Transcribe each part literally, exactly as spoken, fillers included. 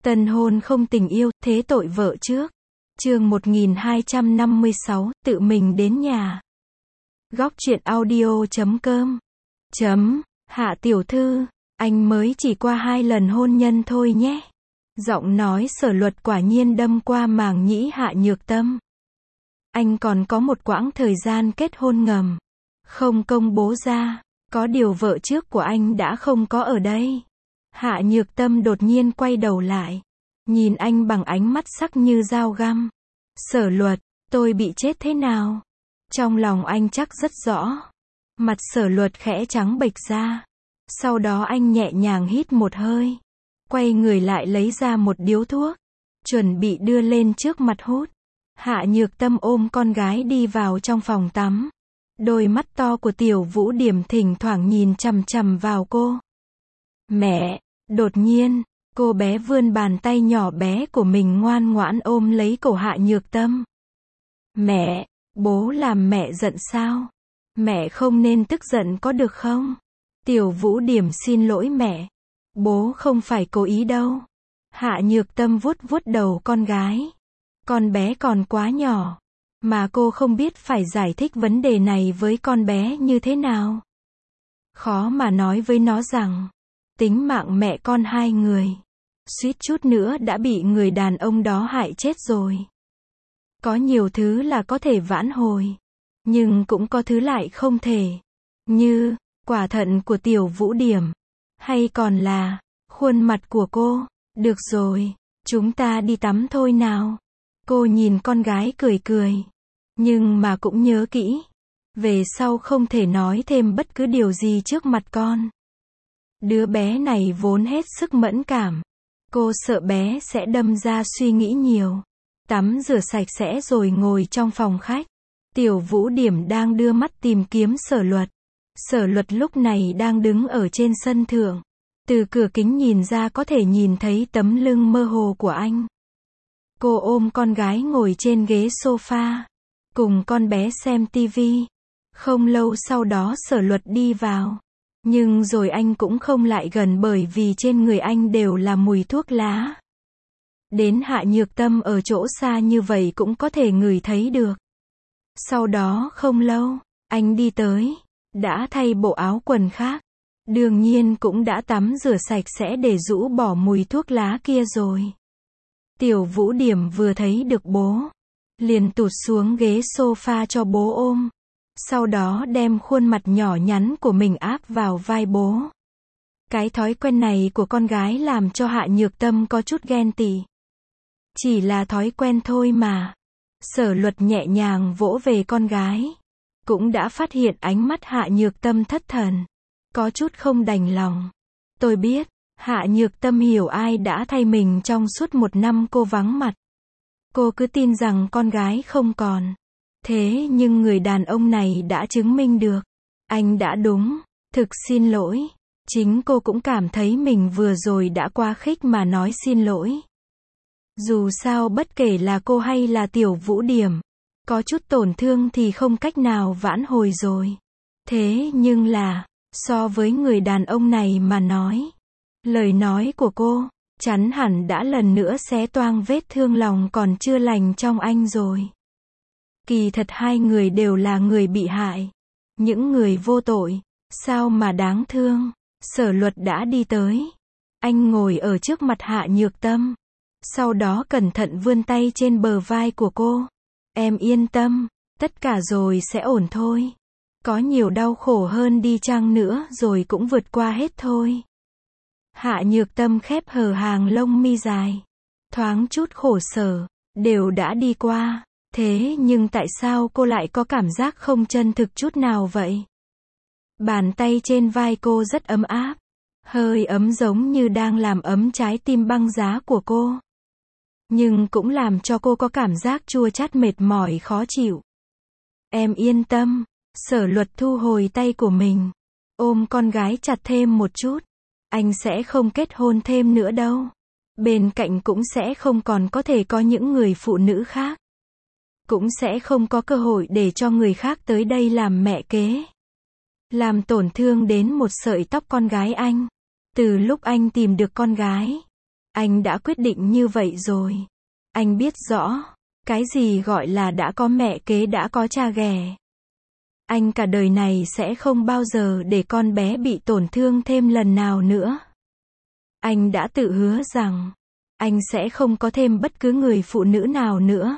Tân hôn không tình yêu, thế tội vợ trước. Chương một nghìn hai trăm năm mươi sáu, tự mình đến nhà. Góc truyện audio chấm com. Chấm, Hạ tiểu thư, anh mới chỉ qua hai lần hôn nhân thôi nhé. Giọng nói Sở Luật quả nhiên đâm qua màng nhĩ Hạ Nhược Tâm. Anh còn có một quãng thời gian kết hôn ngầm, không công bố ra, có điều vợ trước của anh đã không có ở đây. Hạ Nhược Tâm đột nhiên quay đầu lại, nhìn anh bằng ánh mắt sắc như dao găm. Sở Luật, tôi bị chết thế nào? Trong lòng anh chắc rất rõ. Mặt Sở Luật khẽ trắng bệch ra. Sau đó anh nhẹ nhàng hít một hơi, quay người lại lấy ra một điếu thuốc, chuẩn bị đưa lên trước mặt hút. Hạ Nhược Tâm ôm con gái đi vào trong phòng tắm. Đôi mắt to của Tiểu Vũ Điểm thỉnh thoảng nhìn chằm chằm vào cô. Mẹ! Đột nhiên, cô bé vươn bàn tay nhỏ bé của mình ngoan ngoãn ôm lấy cổ Hạ Nhược Tâm. Mẹ! Bố làm mẹ giận sao? Mẹ không nên tức giận có được không? Tiểu Vũ Điểm xin lỗi mẹ. Bố không phải cố ý đâu. Hạ Nhược Tâm vuốt vuốt đầu con gái. Con bé còn quá nhỏ, mà cô không biết phải giải thích vấn đề này với con bé như thế nào. Khó mà nói với nó rằng, tính mạng mẹ con hai người, suýt chút nữa đã bị người đàn ông đó hại chết rồi. Có nhiều thứ là có thể vãn hồi, nhưng cũng có thứ lại không thể. Như, quả thận của Tiểu Vũ Điểm, hay còn là, khuôn mặt của cô. Được rồi, chúng ta đi tắm thôi nào. Cô nhìn con gái cười cười, nhưng mà cũng nhớ kỹ, về sau không thể nói thêm bất cứ điều gì trước mặt con. Đứa bé này vốn hết sức mẫn cảm. Cô sợ bé sẽ đâm ra suy nghĩ nhiều. Tắm rửa sạch sẽ rồi ngồi trong phòng khách. Tiểu Vũ Điểm đang đưa mắt tìm kiếm Sở Luật. Sở Luật lúc này đang đứng ở trên sân thượng. Từ cửa kính nhìn ra có thể nhìn thấy tấm lưng mơ hồ của anh. Cô ôm con gái ngồi trên ghế sofa, cùng con bé xem tivi. Không lâu sau đó Sở Luật đi vào. Nhưng rồi anh cũng không lại gần bởi vì trên người anh đều là mùi thuốc lá. Đến Hạ Nhược Tâm ở chỗ xa như vậy cũng có thể ngửi thấy được. Sau đó không lâu, anh đi tới, đã thay bộ áo quần khác. Đương nhiên cũng đã tắm rửa sạch sẽ để rũ bỏ mùi thuốc lá kia rồi. Tiểu Vũ Điểm vừa thấy được bố, liền tụt xuống ghế sofa cho bố ôm. Sau đó đem khuôn mặt nhỏ nhắn của mình áp vào vai bố. Cái thói quen này của con gái làm cho Hạ Nhược Tâm có chút ghen tị. Chỉ là thói quen thôi mà. Sở Luật nhẹ nhàng vỗ về con gái, cũng đã phát hiện ánh mắt Hạ Nhược Tâm thất thần, có chút không đành lòng. Tôi biết, Hạ Nhược Tâm hiểu ai đã thay mình trong suốt một năm cô vắng mặt. Cô cứ tin rằng con gái không còn. Thế nhưng người đàn ông này đã chứng minh được. Anh đã đúng. Thực xin lỗi. Chính cô cũng cảm thấy mình vừa rồi đã quá khích mà nói xin lỗi. Dù sao bất kể là cô hay là Tiểu Vũ Điểm, có chút tổn thương thì không cách nào vãn hồi rồi. Thế nhưng là, so với người đàn ông này mà nói, lời nói của cô, chắn hẳn đã lần nữa xé toang vết thương lòng còn chưa lành trong anh rồi. Kỳ thật hai người đều là người bị hại. Những người vô tội, sao mà đáng thương. Sở Luật đã đi tới. Anh ngồi ở trước mặt Hạ Nhược Tâm. Sau đó cẩn thận vươn tay trên bờ vai của cô. Em yên tâm, tất cả rồi sẽ ổn thôi. Có nhiều đau khổ hơn đi chăng nữa rồi cũng vượt qua hết thôi. Hạ Nhược Tâm khép hờ hàng lông mi dài, thoáng chút khổ sở, đều đã đi qua. Thế nhưng tại sao cô lại có cảm giác không chân thực chút nào vậy? Bàn tay trên vai cô rất ấm áp, hơi ấm giống như đang làm ấm trái tim băng giá của cô. Nhưng cũng làm cho cô có cảm giác chua chát mệt mỏi khó chịu. Em yên tâm. Sở Luật thu hồi tay của mình, ôm con gái chặt thêm một chút. Anh sẽ không kết hôn thêm nữa đâu. Bên cạnh cũng sẽ không còn có thể có những người phụ nữ khác. Cũng sẽ không có cơ hội để cho người khác tới đây làm mẹ kế. Làm tổn thương đến một sợi tóc con gái anh. Từ lúc anh tìm được con gái, Anh đã quyết định như vậy rồi. Anh biết rõ, cái gì gọi là đã có mẹ kế đã có cha ghẻ. Anh cả đời này sẽ không bao giờ để con bé bị tổn thương thêm lần nào nữa. Anh đã tự hứa rằng, anh sẽ không có thêm bất cứ người phụ nữ nào nữa.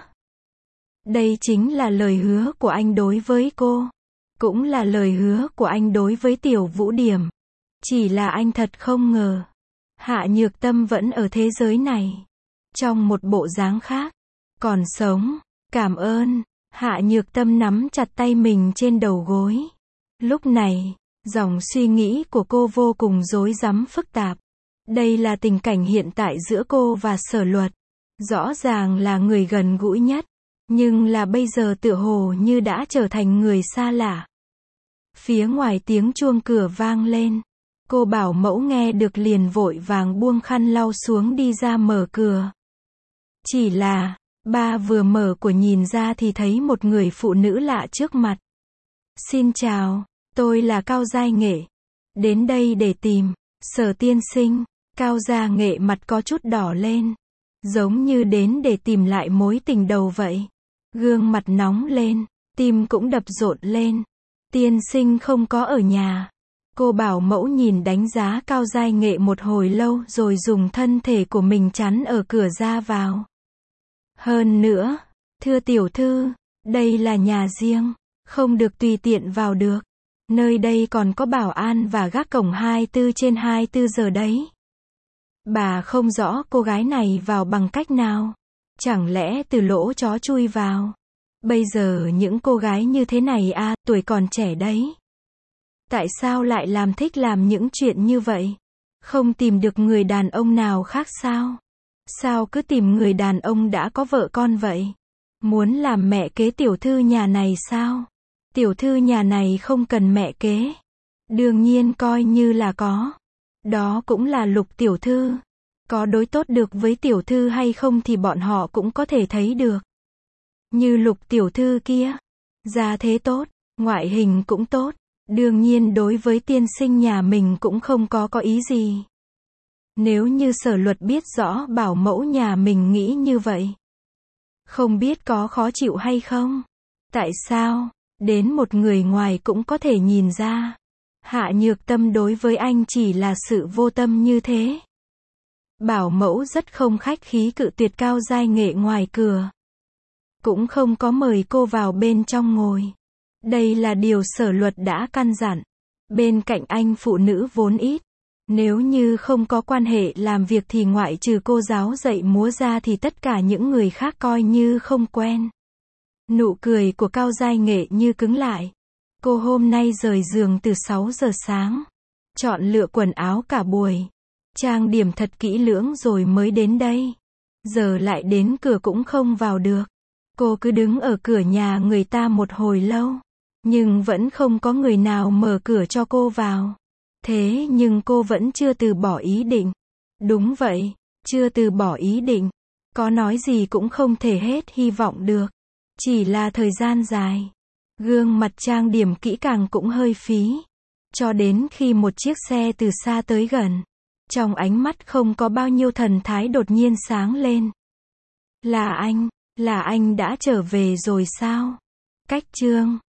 Đây chính là lời hứa của anh đối với cô. Cũng là lời hứa của anh đối với Tiểu Vũ Điểm. Chỉ là anh thật không ngờ. Hạ Nhược Tâm vẫn ở thế giới này. Trong một bộ dáng khác. Còn sống. Cảm ơn. Hạ Nhược Tâm nắm chặt tay mình trên đầu gối. Lúc này, dòng suy nghĩ của cô vô cùng rối rắm phức tạp. Đây là tình cảnh hiện tại giữa cô và Sở Luật. Rõ ràng là người gần gũi nhất. Nhưng là bây giờ tựa hồ như đã trở thành người xa lạ. Phía ngoài tiếng chuông cửa vang lên. Cô bảo mẫu nghe được liền vội vàng buông khăn lau xuống đi ra mở cửa. Chỉ là, ba vừa mở cửa nhìn ra thì thấy một người phụ nữ lạ trước mặt. Xin chào, tôi là Cao Giai Nghệ. Đến đây để tìm, Sở tiên sinh. Cao Gia Nghệ mặt có chút đỏ lên. Giống như đến để tìm lại mối tình đầu vậy. Gương mặt nóng lên, tim cũng đập rộn lên. Tiên sinh không có ở nhà. Cô bảo mẫu nhìn đánh giá Cao Giai Nghệ một hồi lâu rồi dùng thân thể của mình chắn ở cửa ra vào. Hơn nữa, thưa tiểu thư, đây là nhà riêng, không được tùy tiện vào được. Nơi đây còn có bảo an và gác cổng hai mươi tư trên hai mươi tư giờ đấy. Bà không rõ cô gái này vào bằng cách nào. Chẳng lẽ từ lỗ chó chui vào? Bây giờ những cô gái như thế này à, tuổi còn trẻ đấy. Tại sao lại làm thích làm những chuyện như vậy? Không tìm được người đàn ông nào khác sao? Sao cứ tìm người đàn ông đã có vợ con vậy? Muốn làm mẹ kế tiểu thư nhà này sao? Tiểu thư nhà này không cần mẹ kế. Đương nhiên coi như là có. Đó cũng là Lục tiểu thư. Có đối tốt được với tiểu thư hay không thì bọn họ cũng có thể thấy được. Như Lục tiểu thư kia. Gia thế tốt, ngoại hình cũng tốt. Đương nhiên đối với tiên sinh nhà mình cũng không có có ý gì. Nếu như Sở Luật biết rõ bảo mẫu nhà mình nghĩ như vậy. Không biết có khó chịu hay không? Tại sao? Đến một người ngoài cũng có thể nhìn ra. Hạ Nhược Tâm đối với anh chỉ là sự vô tâm như thế. Bảo mẫu rất không khách khí cự tuyệt Cao Giai Nghệ ngoài cửa. Cũng không có mời cô vào bên trong ngồi. Đây là điều Sở Luật đã căn dặn. Bên cạnh anh phụ nữ vốn ít. Nếu như không có quan hệ làm việc thì ngoại trừ cô giáo dạy múa ra thì tất cả những người khác coi như không quen. Nụ cười của Cao Giai Nghệ như cứng lại. Cô hôm nay rời giường từ sáu giờ sáng. Chọn lựa quần áo cả buổi. Trang điểm thật kỹ lưỡng rồi mới đến đây. Giờ lại đến cửa cũng không vào được. Cô cứ đứng ở cửa nhà người ta một hồi lâu. Nhưng vẫn không có người nào mở cửa cho cô vào. Thế nhưng cô vẫn chưa từ bỏ ý định. Đúng vậy, chưa từ bỏ ý định. Có nói gì cũng không thể hết hy vọng được. Chỉ là thời gian dài. Gương mặt trang điểm kỹ càng cũng hơi phí. Cho đến khi một chiếc xe từ xa tới gần. Trong ánh mắt không có bao nhiêu thần thái đột nhiên sáng lên. Là anh, là anh đã trở về rồi sao? Cách chương